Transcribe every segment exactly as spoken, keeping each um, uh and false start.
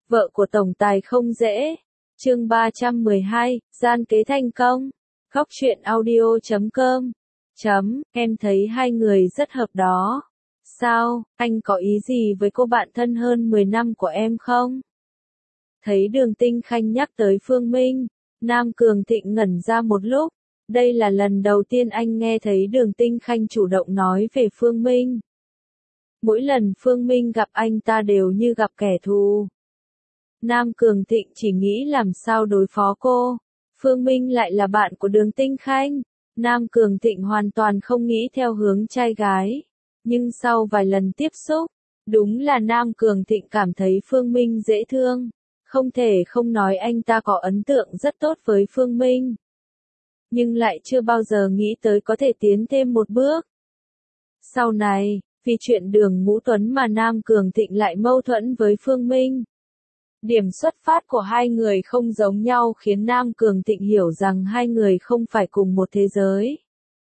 Vợ của tổng tài không dễ. Chương ba trăm mười hai, gian kế thành công. Góc truyện audio chấm com. Chấm, em thấy hai người rất hợp đó. Sao, anh có ý gì với cô bạn thân hơn mười năm của em không? Thấy Đường Tinh Khanh nhắc tới Phương Minh, Nam Cường Thịnh ngẩn ra một lúc. Đây là lần đầu tiên anh nghe thấy Đường Tinh Khanh chủ động nói về Phương Minh. Mỗi lần Phương Minh gặp anh ta đều như gặp kẻ thù. Nam Cường Thịnh chỉ nghĩ làm sao đối phó cô. Phương Minh lại là bạn của Đường Tinh Khanh. Nam Cường Thịnh hoàn toàn không nghĩ theo hướng trai gái. Nhưng sau vài lần tiếp xúc, đúng là Nam Cường Thịnh cảm thấy Phương Minh dễ thương. Không thể không nói anh ta có ấn tượng rất tốt với Phương Minh. Nhưng lại chưa bao giờ nghĩ tới có thể tiến thêm một bước. Sau này, vì chuyện Đường Ngũ Tuấn mà Nam Cường Thịnh lại mâu thuẫn với Phương Minh. Điểm xuất phát của hai người không giống nhau khiến Nam Cường Thịnh hiểu rằng hai người không phải cùng một thế giới.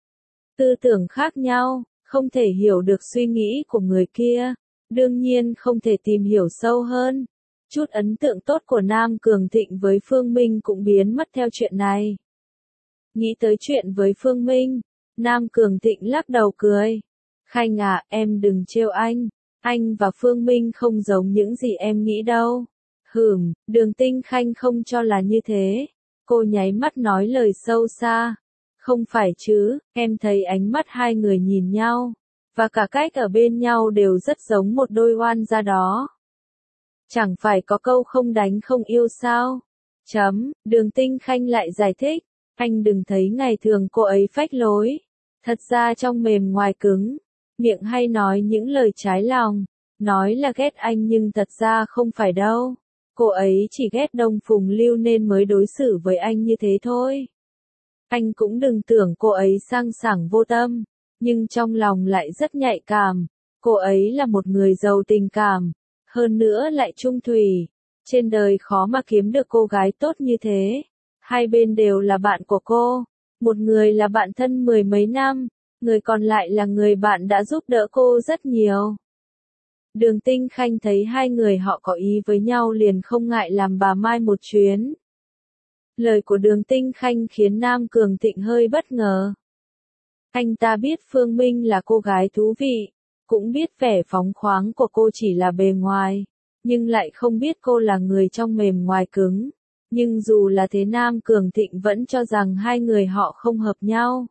Tư tưởng khác nhau, không thể hiểu được suy nghĩ của người kia, đương nhiên không thể tìm hiểu sâu hơn. Chút ấn tượng tốt của Nam Cường Thịnh với Phương Minh cũng biến mất theo chuyện này. Nghĩ tới chuyện với Phương Minh, Nam Cường Thịnh lắc đầu cười. Khanh à, em đừng trêu anh, anh và Phương Minh không giống những gì em nghĩ đâu. Hừm, Đường Tinh Khanh không cho là như thế. Cô nháy mắt nói lời sâu xa. Không phải chứ, em thấy ánh mắt hai người nhìn nhau, và cả cách ở bên nhau đều rất giống một đôi oan gia đó. Chẳng phải có câu không đánh không yêu sao? Chấm, Đường Tinh Khanh lại giải thích. Anh đừng thấy ngày thường cô ấy phách lối. Thật ra trong mềm ngoài cứng, miệng hay nói những lời trái lòng. Nói là ghét anh nhưng thật ra không phải đâu. Cô ấy chỉ ghét Đông Phùng Lưu nên mới đối xử với anh như thế thôi. Anh cũng đừng tưởng cô ấy sang sảng vô tâm, nhưng trong lòng lại rất nhạy cảm. Cô ấy là một người giàu tình cảm, hơn nữa lại trung thủy. Trên đời khó mà kiếm được cô gái tốt như thế. Hai bên đều là bạn của cô. Một người là bạn thân mười mấy năm, người còn lại là người bạn đã giúp đỡ cô rất nhiều. Đường Tinh Khanh thấy hai người họ có ý với nhau liền không ngại làm bà Mai một chuyến. Lời của Đường Tinh Khanh khiến Nam Cường Thịnh hơi bất ngờ. Anh ta biết Phương Minh là cô gái thú vị, cũng biết vẻ phóng khoáng của cô chỉ là bề ngoài, nhưng lại không biết cô là người trong mềm ngoài cứng. Nhưng dù là thế Nam Cường Thịnh vẫn cho rằng hai người họ không hợp nhau.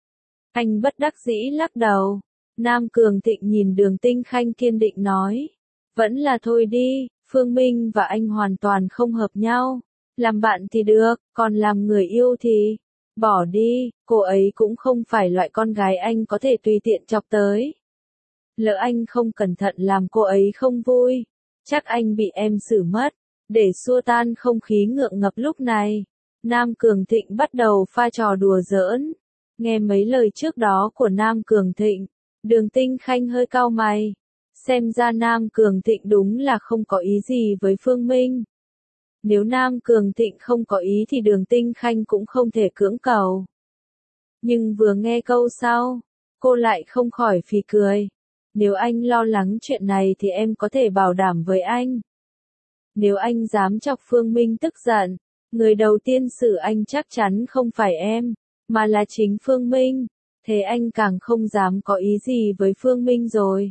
Anh bất đắc dĩ lắc đầu. Nam Cường Thịnh nhìn Đường Tinh Khanh kiên định nói. Vẫn là thôi đi, Phương Minh và anh hoàn toàn không hợp nhau. Làm bạn thì được, còn làm người yêu thì bỏ đi, cô ấy cũng không phải loại con gái anh có thể tùy tiện chọc tới. Lỡ anh không cẩn thận làm cô ấy không vui, chắc anh bị em xử mất. Để xua tan không khí ngượng ngập lúc này, Nam Cường Thịnh bắt đầu pha trò đùa giỡn. Nghe mấy lời trước đó của Nam Cường Thịnh, Đường Tinh Khanh hơi cau mày. Xem ra Nam Cường Thịnh đúng là không có ý gì với Phương Minh. Nếu Nam Cường Thịnh không có ý thì Đường Tinh Khanh cũng không thể cưỡng cầu. Nhưng vừa nghe câu sau, cô lại không khỏi phì cười. Nếu anh lo lắng chuyện này thì em có thể bảo đảm với anh. Nếu anh dám chọc Phương Minh tức giận, người đầu tiên xử anh chắc chắn không phải em, mà là chính Phương Minh. Thế anh càng không dám có ý gì với Phương Minh rồi.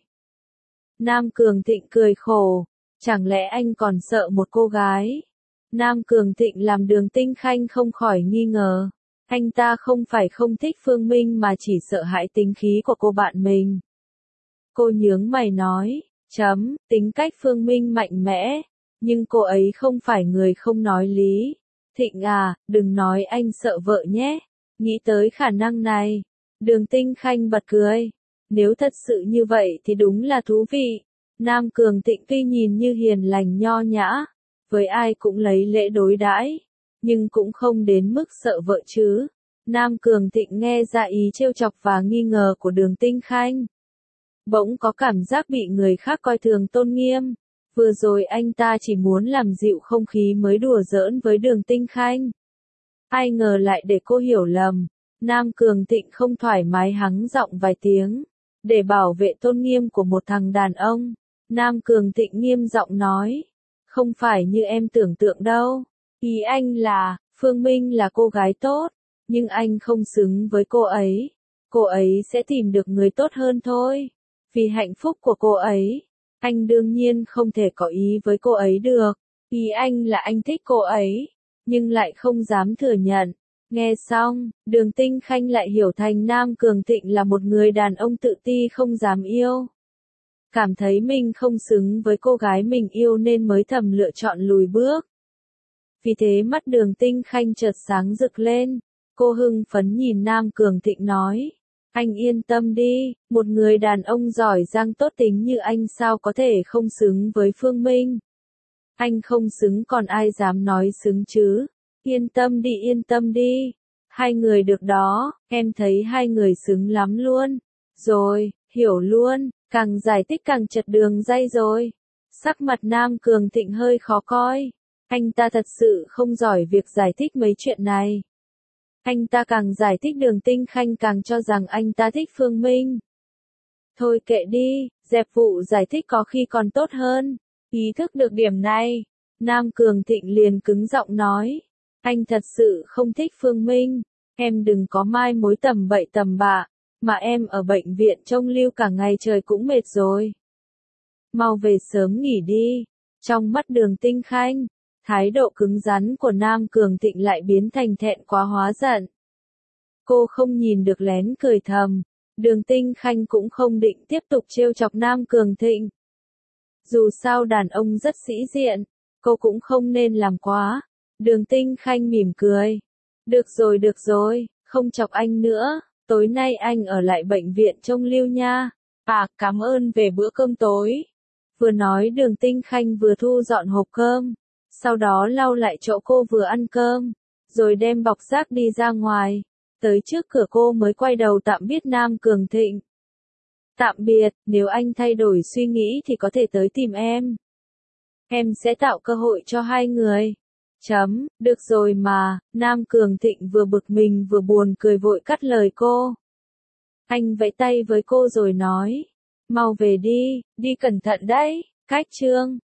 Nam Cường Thịnh cười khổ. Chẳng lẽ anh còn sợ một cô gái? Nam Cường Thịnh làm Đường Tinh Khanh không khỏi nghi ngờ. Anh ta không phải không thích Phương Minh mà chỉ sợ hãi tính khí của cô bạn mình. Cô nhướng mày nói, chấm, tính cách Phương Minh mạnh mẽ. Nhưng cô ấy không phải người không nói lý. Thịnh à, đừng nói anh sợ vợ nhé. Nghĩ tới khả năng này, Đường Tinh Khanh bật cười. Nếu thật sự như vậy thì đúng là thú vị. Nam Cường Thịnh tuy nhìn như hiền lành nho nhã, với ai cũng lấy lễ đối đãi, nhưng cũng không đến mức sợ vợ chứ. Nam Cường Thịnh nghe ra ý trêu chọc và nghi ngờ của Đường Tinh Khanh. Bỗng có cảm giác bị người khác coi thường tôn nghiêm. Vừa rồi anh ta chỉ muốn làm dịu không khí mới đùa giỡn với Đường Tinh Khanh. Ai ngờ lại để cô hiểu lầm. Nam Cường Thịnh không thoải mái hắng giọng vài tiếng. Để bảo vệ tôn nghiêm của một thằng đàn ông, Nam Cường Thịnh nghiêm giọng nói. Không phải như em tưởng tượng đâu. Ý anh là, Phương Minh là cô gái tốt, nhưng anh không xứng với cô ấy. Cô ấy sẽ tìm được người tốt hơn thôi. Vì hạnh phúc của cô ấy, anh đương nhiên không thể có ý với cô ấy được. Ý anh là anh thích cô ấy, nhưng lại không dám thừa nhận. Nghe xong, Đường Tinh Khanh lại hiểu thành Nam Cường Thịnh là một người đàn ông tự ti không dám yêu. Cảm thấy mình không xứng với cô gái mình yêu nên mới thầm lựa chọn lùi bước. Vì thế mắt Đường Tinh Khanh chợt sáng rực lên. Cô hưng phấn nhìn Nam Cường Thịnh nói. Anh yên tâm đi, một người đàn ông giỏi giang tốt tính như anh sao có thể không xứng với Phương Minh. Anh không xứng còn ai dám nói xứng chứ. Yên tâm đi yên tâm đi. Hai người được đó, em thấy hai người xứng lắm luôn. Rồi, hiểu luôn, càng giải thích càng chật đường dây rồi. Sắc mặt Nam Cường Thịnh hơi khó coi. Anh ta thật sự không giỏi việc giải thích mấy chuyện này. Anh ta càng giải thích Đường Tinh Khanh càng cho rằng anh ta thích Phương Minh. Thôi kệ đi, dẹp vụ giải thích có khi còn tốt hơn. Ý thức được điểm này, Nam Cường Thịnh liền cứng giọng nói. Anh thật sự không thích Phương Minh. Em đừng có mai mối tầm bậy tầm bạ, mà em ở bệnh viện trông lưu cả ngày trời cũng mệt rồi. Mau về sớm nghỉ đi. Trong mắt Đường Tinh Khanh, thái độ cứng rắn của Nam Cường Thịnh lại biến thành thẹn quá hóa giận. Cô không nhìn được lén cười thầm. Đường Tinh Khanh cũng không định tiếp tục trêu chọc Nam Cường Thịnh. Dù sao đàn ông rất sĩ diện, cô cũng không nên làm quá. Đường Tinh Khanh mỉm cười. Được rồi được rồi, không chọc anh nữa, tối nay anh ở lại bệnh viện trông lưu nha. À, cảm ơn về bữa cơm tối. Vừa nói Đường Tinh Khanh vừa thu dọn hộp cơm, sau đó lau lại chỗ cô vừa ăn cơm, rồi đem bọc rác đi ra ngoài. Tới trước cửa cô mới quay đầu tạm biệt Nam Cường Thịnh. Tạm biệt, nếu anh thay đổi suy nghĩ thì có thể tới tìm em. Em sẽ tạo cơ hội cho hai người. Chấm, được rồi mà, Nam Cường Thịnh vừa bực mình vừa buồn cười vội cắt lời cô. Anh vẫy tay với cô rồi nói. Mau về đi, đi cẩn thận đấy, cách chương.